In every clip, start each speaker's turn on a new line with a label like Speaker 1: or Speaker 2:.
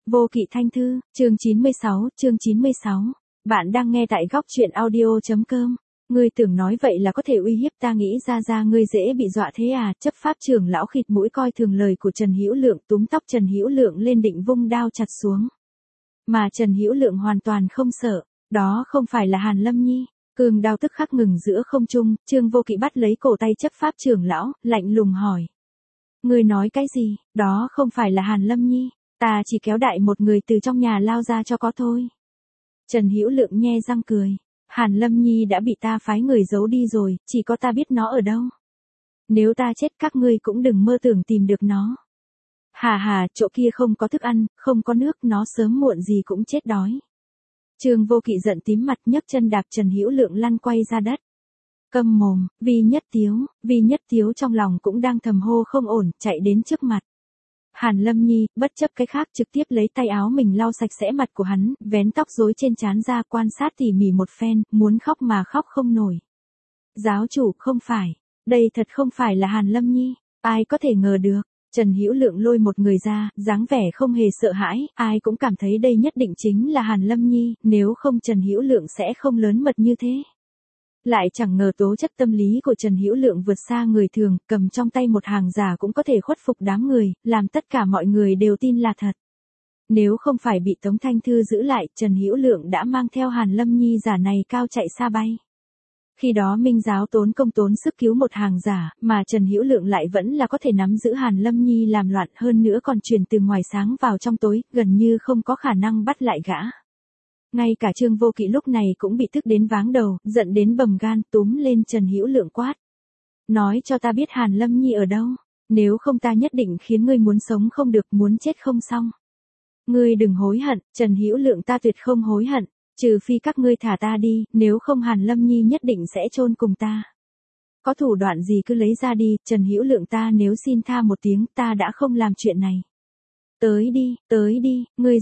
Speaker 1: Vô Kỵ Thanh Thư, chương 96. Bạn đang nghe tại góc truyện audio.com. Ngươi tưởng nói vậy là có thể uy hiếp ta, nghĩ ra ngươi dễ bị dọa thế à? Chấp pháp trưởng lão khịt mũi coi thường lời của Trần Hữu Lượng, túm tóc Trần Hữu Lượng lên định vung đao chặt xuống. Mà Trần Hữu Lượng hoàn toàn không sợ, đó không phải là Hàn Lâm Nhi. Cường đao tức khắc ngừng giữa không trung, Trương Vô Kỵ bắt lấy cổ tay chấp pháp trưởng lão, lạnh lùng hỏi. Ngươi nói cái gì? Đó không phải là Hàn Lâm Nhi. Ta chỉ kéo đại một người từ trong nhà lao ra cho có thôi. Trần Hữu Lượng nhe răng cười. Hàn Lâm Nhi đã bị ta phái người giấu đi rồi, chỉ có ta biết nó ở đâu. Nếu ta chết các ngươi cũng đừng mơ tưởng tìm được nó. Hà, chỗ kia không có thức ăn, không có nước, nó sớm muộn gì cũng chết đói. Trương Vô Kỵ giận tím mặt, nhấc chân đạp Trần Hữu Lượng lăn quay ra đất. Câm mồm, Vi Nhất Tiếu trong lòng cũng đang thầm hô không ổn, chạy đến trước mặt. Hàn Lâm Nhi, bất chấp cái khác, trực tiếp lấy tay áo mình lau sạch sẽ mặt của hắn, vén tóc rối trên trán ra, quan sát tỉ mỉ một phen, muốn khóc mà khóc không nổi. Giáo chủ, không phải, đây thật không phải là Hàn Lâm Nhi, ai có thể ngờ được. Trần Hữu Lượng lôi một người ra, dáng vẻ không hề sợ hãi, ai cũng cảm thấy đây nhất định chính là Hàn Lâm Nhi, nếu không Trần Hữu Lượng sẽ không lớn mật như thế. Lại chẳng ngờ tố chất tâm lý của Trần Hữu Lượng vượt xa người thường, cầm trong tay một hàng giả cũng có thể khuất phục đám người, làm tất cả mọi người đều tin là thật. Nếu không phải bị Tống Thanh Thư giữ lại, Trần Hữu Lượng đã mang theo Hàn Lâm Nhi giả này cao chạy xa bay. Khi đó Minh giáo tốn công tốn sức cứu một hàng giả, mà Trần Hữu Lượng lại vẫn là có thể nắm giữ Hàn Lâm Nhi làm loạn, hơn nữa còn truyền từ ngoài sáng vào trong tối, gần như không có khả năng bắt lại gã. Ngay cả Trương Vô Kỵ lúc này cũng bị tức đến váng đầu, giận đến bầm gan, túm lên Trần Hữu Lượng quát. Nói cho ta biết Hàn Lâm Nhi ở đâu, nếu không ta nhất định khiến ngươi muốn sống không được, muốn chết không xong. Ngươi đừng hối hận, Trần Hữu Lượng, ta tuyệt không hối hận, trừ phi các ngươi thả ta đi, nếu không Hàn Lâm Nhi nhất định sẽ chôn cùng ta. Có thủ đoạn gì cứ lấy ra đi, Trần Hữu Lượng, ta nếu xin tha một tiếng ta đã không làm chuyện này. Tới đi, ngươi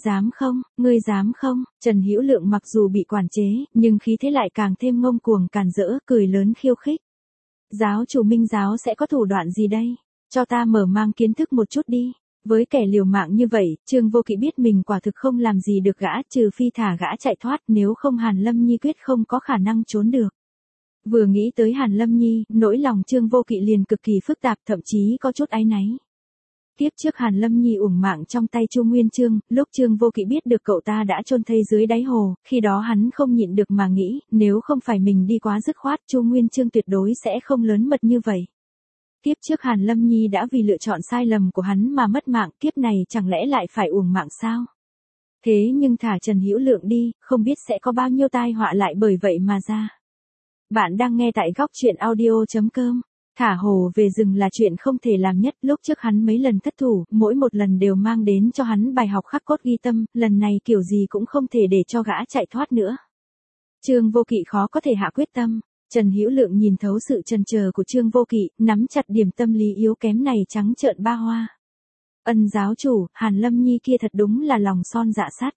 Speaker 1: dám không? Trần Hữu Lượng mặc dù bị quản chế, nhưng khí thế lại càng thêm ngông cuồng càn rỡ, cười lớn khiêu khích. Giáo chủ Minh giáo sẽ có thủ đoạn gì đây? Cho ta mở mang kiến thức một chút đi. Với kẻ liều mạng như vậy, Trương Vô Kỵ biết mình quả thực không làm gì được gã, trừ phi thả gã chạy thoát, nếu không Hàn Lâm Nhi quyết không có khả năng trốn được. Vừa nghĩ tới Hàn Lâm Nhi, nỗi lòng Trương Vô Kỵ liền cực kỳ phức tạp, thậm chí có chút áy náy. Tiếp trước Hàn Lâm Nhi uổng mạng trong tay Chu Nguyên Chương, lúc Trương Vô Kỵ biết được cậu ta đã chôn thây dưới đáy hồ, khi đó hắn không nhịn được mà nghĩ, nếu không phải mình đi quá dứt khoát, Chu Nguyên Chương tuyệt đối sẽ không lớn mật như vậy. Tiếp trước Hàn Lâm Nhi đã vì lựa chọn sai lầm của hắn mà mất mạng, kiếp này chẳng lẽ lại phải uổng mạng sao? Thế nhưng thả Trần Hữu Lượng đi, không biết sẽ có bao nhiêu tai họa lại bởi vậy mà ra. Bạn đang nghe tại góc truyện audio.com. Thả hổ về rừng là chuyện không thể làm nhất, lúc trước hắn mấy lần thất thủ, mỗi một lần đều mang đến cho hắn bài học khắc cốt ghi tâm, lần này kiểu gì cũng không thể để cho gã chạy thoát nữa. Trương Vô Kỵ khó có thể hạ quyết tâm, Trần Hữu Lượng nhìn thấu sự chần chờ của Trương Vô Kỵ, nắm chặt điểm tâm lý yếu kém này trắng trợn ba hoa. Ân giáo chủ, Hàn Lâm Nhi kia thật đúng là lòng son dạ sắt.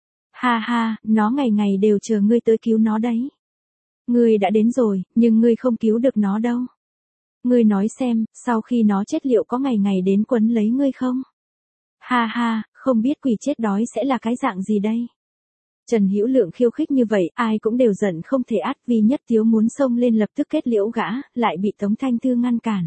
Speaker 1: Ha, nó ngày ngày đều chờ ngươi tới cứu nó đấy. Ngươi đã đến rồi, nhưng ngươi không cứu được nó đâu. Ngươi nói xem, sau khi nó chết liệu có ngày ngày đến quấn lấy ngươi không? Ha, không biết quỷ chết đói sẽ là cái dạng gì đây? Trần Hữu Lượng khiêu khích như vậy, ai cũng đều giận không thể át, Vi Nhất Tiếu muốn xông lên lập tức kết liễu gã, lại bị Tống Thanh Thư ngăn cản.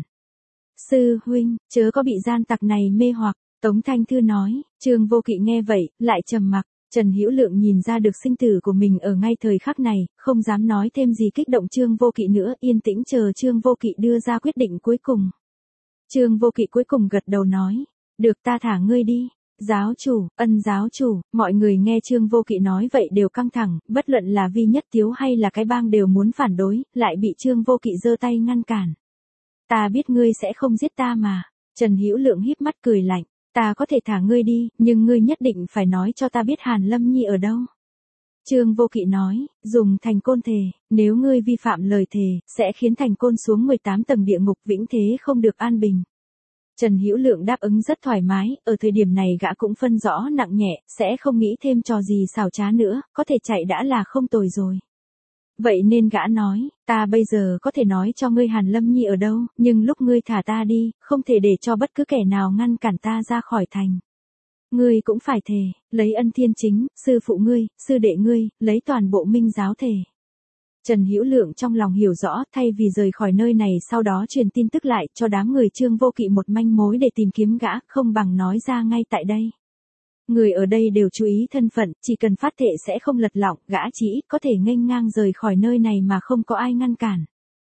Speaker 1: Sư huynh, chớ có bị gian tặc này mê hoặc, Tống Thanh Thư nói. Trương Vô Kỵ nghe vậy, lại trầm mặc. Trần Hữu Lượng nhìn ra được sinh tử của mình ở ngay thời khắc này, không dám nói thêm gì kích động Trương Vô Kỵ nữa, yên tĩnh chờ Trương Vô Kỵ đưa ra quyết định cuối cùng. Trương Vô Kỵ cuối cùng gật đầu nói, được, ta thả ngươi đi. Giáo chủ, ân giáo chủ, mọi người nghe Trương Vô Kỵ nói vậy đều căng thẳng, bất luận là Vi Nhất Tiếu hay là cái bang đều muốn phản đối, lại bị Trương Vô Kỵ giơ tay ngăn cản. Ta biết ngươi sẽ không giết ta mà. Trần Hữu Lượng híp mắt cười lạnh. Ta có thể thả ngươi đi, nhưng ngươi nhất định phải nói cho ta biết Hàn Lâm Nhi ở đâu. Trương Vô Kỵ nói, dùng thành côn thề, nếu ngươi vi phạm lời thề, sẽ khiến thành côn xuống 18 tầng địa ngục, vĩnh thế không được an bình. Trần Hữu Lượng đáp ứng rất thoải mái, ở thời điểm này gã cũng phân rõ nặng nhẹ, sẽ không nghĩ thêm trò gì xảo trá nữa, có thể chạy đã là không tồi rồi. Vậy nên gã nói, ta bây giờ có thể nói cho ngươi Hàn Lâm Nhi ở đâu, nhưng lúc ngươi thả ta đi, không thể để cho bất cứ kẻ nào ngăn cản ta ra khỏi thành. Ngươi cũng phải thề, lấy Ân Thiên Chính, sư phụ ngươi, sư đệ ngươi, lấy toàn bộ Minh giáo thề. Trần Hữu Lượng trong lòng hiểu rõ, thay vì rời khỏi nơi này sau đó truyền tin tức lại cho đám người Trương Vô Kỵ một manh mối để tìm kiếm gã, không bằng nói ra ngay tại đây. Người ở đây đều chú ý thân phận, chỉ cần phát thệ sẽ không lật lọng, gã chỉ có thể nghênh ngang rời khỏi nơi này mà không có ai ngăn cản.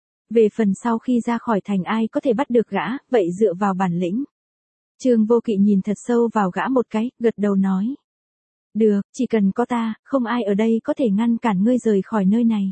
Speaker 1: Về phần sau khi ra khỏi thành ai có thể bắt được gã, vậy dựa vào bản lĩnh. Trương Vô Kỵ nhìn thật sâu vào gã một cái, gật đầu nói. Được, chỉ cần có ta, không ai ở đây có thể ngăn cản ngươi rời khỏi nơi này.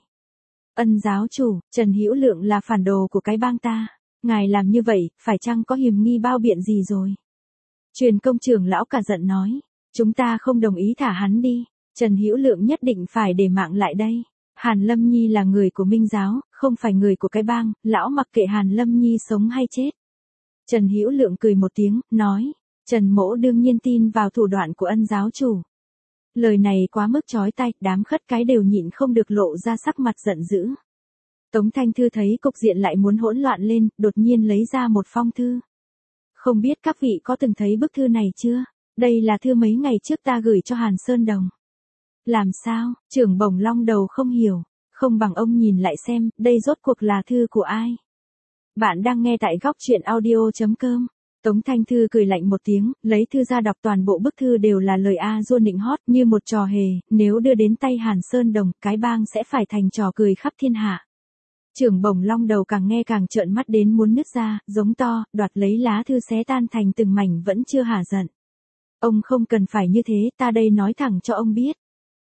Speaker 1: Ân giáo chủ, Trần Hữu Lượng là phản đồ của cái bang ta. Ngài làm như vậy, phải chăng có hiềm nghi bao biện gì rồi? Truyền công trưởng lão cả giận nói. Chúng ta không đồng ý thả hắn đi. Trần Hữu Lượng nhất định phải để mạng lại đây. Hàn Lâm Nhi là người của Minh giáo, không phải người của cái bang, lão mặc kệ Hàn Lâm Nhi sống hay chết. Trần Hữu Lượng cười một tiếng, nói. Trần Mỗ đương nhiên tin vào thủ đoạn của Ân giáo chủ. Lời này quá mức chói tai, đám khất cái đều nhịn không được lộ ra sắc mặt giận dữ. Tống Thanh Thư thấy cục diện lại muốn hỗn loạn lên, đột nhiên lấy ra một phong thư. Không biết các vị có từng thấy bức thư này chưa? Đây là thư mấy ngày trước ta gửi cho Hàn Sơn Đồng. Làm sao? Trưởng Bổng Long đầu không hiểu, không bằng ông nhìn lại xem, đây rốt cuộc là thư của ai? Bạn đang nghe tại góc truyện audio.com. Tống Thanh Thư cười lạnh một tiếng, lấy thư ra đọc toàn bộ bức thư đều là lời A Dua nịnh hót như một trò hề, nếu đưa đến tay Hàn Sơn Đồng, cái bang sẽ phải thành trò cười khắp thiên hạ. Trưởng Bổng Long đầu càng nghe càng trợn mắt đến muốn nứt ra, giống to, đoạt lấy lá thư xé tan thành từng mảnh vẫn chưa hả giận. Ông không cần phải như thế, ta đây nói thẳng cho ông biết.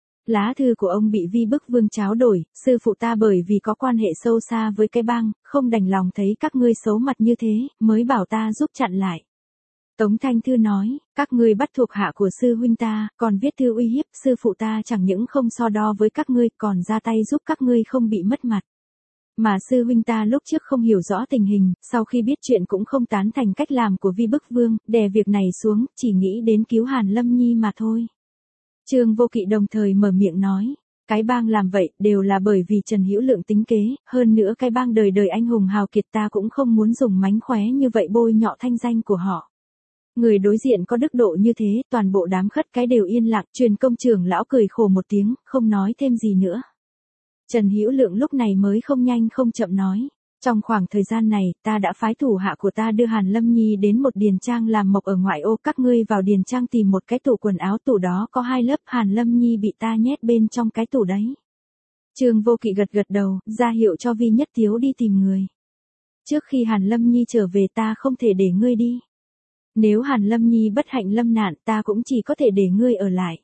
Speaker 1: Lá thư của ông bị Vi Bức Vương tráo đổi, sư phụ ta bởi vì có quan hệ sâu xa với cái bang, không đành lòng thấy các ngươi xấu mặt như thế, mới bảo ta giúp chặn lại. Tống Thanh Thư nói, các ngươi bắt thuộc hạ của sư huynh ta, còn viết thư uy hiếp, sư phụ ta chẳng những không so đo với các ngươi, còn ra tay giúp các ngươi không bị mất mặt. Mà sư huynh ta lúc trước không hiểu rõ tình hình, sau khi biết chuyện cũng không tán thành cách làm của Vi Bức Vương, đè việc này xuống, chỉ nghĩ đến cứu Hàn Lâm Nhi mà thôi. Trương Vô Kỵ đồng thời mở miệng nói, cái bang làm vậy đều là bởi vì Trần Hữu Lượng tính kế, hơn nữa cái bang đời đời anh hùng hào kiệt ta cũng không muốn dùng mánh khóe như vậy bôi nhọ thanh danh của họ. Người đối diện có đức độ như thế, toàn bộ đám khất cái đều yên lặng, truyền công trưởng lão cười khổ một tiếng, không nói thêm gì nữa. Trần Hữu Lượng lúc này mới không nhanh không chậm nói. Trong khoảng thời gian này, ta đã phái thủ hạ của ta đưa Hàn Lâm Nhi đến một điền trang làm mộc ở ngoại ô, các ngươi vào điền trang tìm một cái tủ quần áo, tủ đó có 2 lớp, Hàn Lâm Nhi bị ta nhét bên trong cái tủ đấy. Trương Vô Kỵ gật gật đầu, ra hiệu cho Vi Nhất Tiếu đi tìm người. Trước khi Hàn Lâm Nhi trở về ta không thể để ngươi đi. Nếu Hàn Lâm Nhi bất hạnh lâm nạn ta cũng chỉ có thể để ngươi ở lại.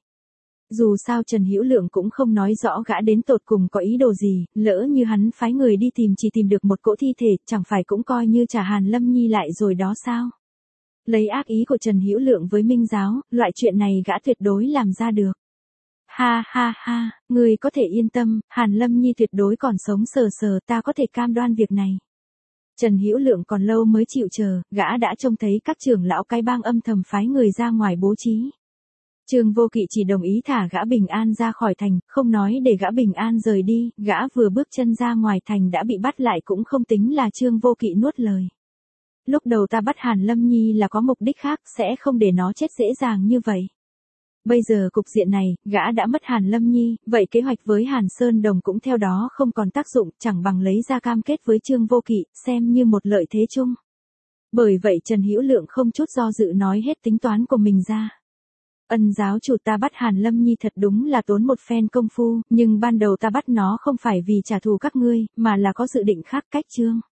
Speaker 1: Dù sao Trần Hữu Lượng cũng không nói rõ gã đến tột cùng có ý đồ gì, lỡ như hắn phái người đi tìm chỉ tìm được một cỗ thi thể, chẳng phải cũng coi như trả Hàn Lâm Nhi lại rồi đó sao? Lấy ác ý của Trần Hữu Lượng với Minh giáo, loại chuyện này gã tuyệt đối làm ra được. Ha ha ha, người có thể yên tâm, Hàn Lâm Nhi tuyệt đối còn sống sờ sờ, ta có thể cam đoan việc này. Trần Hữu Lượng còn lâu mới chịu chờ, gã đã trông thấy các trưởng lão cái bang âm thầm phái người ra ngoài bố trí. Trương Vô Kỵ chỉ đồng ý thả gã bình an ra khỏi thành, không nói để gã bình an rời đi, gã vừa bước chân ra ngoài thành đã bị bắt lại cũng không tính là Trương Vô Kỵ nuốt lời. Lúc đầu ta bắt Hàn Lâm Nhi là có mục đích khác, sẽ không để nó chết dễ dàng như vậy. Bây giờ cục diện này, gã đã mất Hàn Lâm Nhi, vậy kế hoạch với Hàn Sơn Đồng cũng theo đó không còn tác dụng, chẳng bằng lấy ra cam kết với Trương Vô Kỵ, xem như một lợi thế chung. Bởi vậy Trần Hữu Lượng không chút do dự nói hết tính toán của mình ra. Ân giáo chủ, ta bắt Hàn Lâm Nhi thật đúng là tốn một phen công phu, nhưng ban đầu ta bắt nó không phải vì trả thù các ngươi, mà là có dự định khác. Cách Trương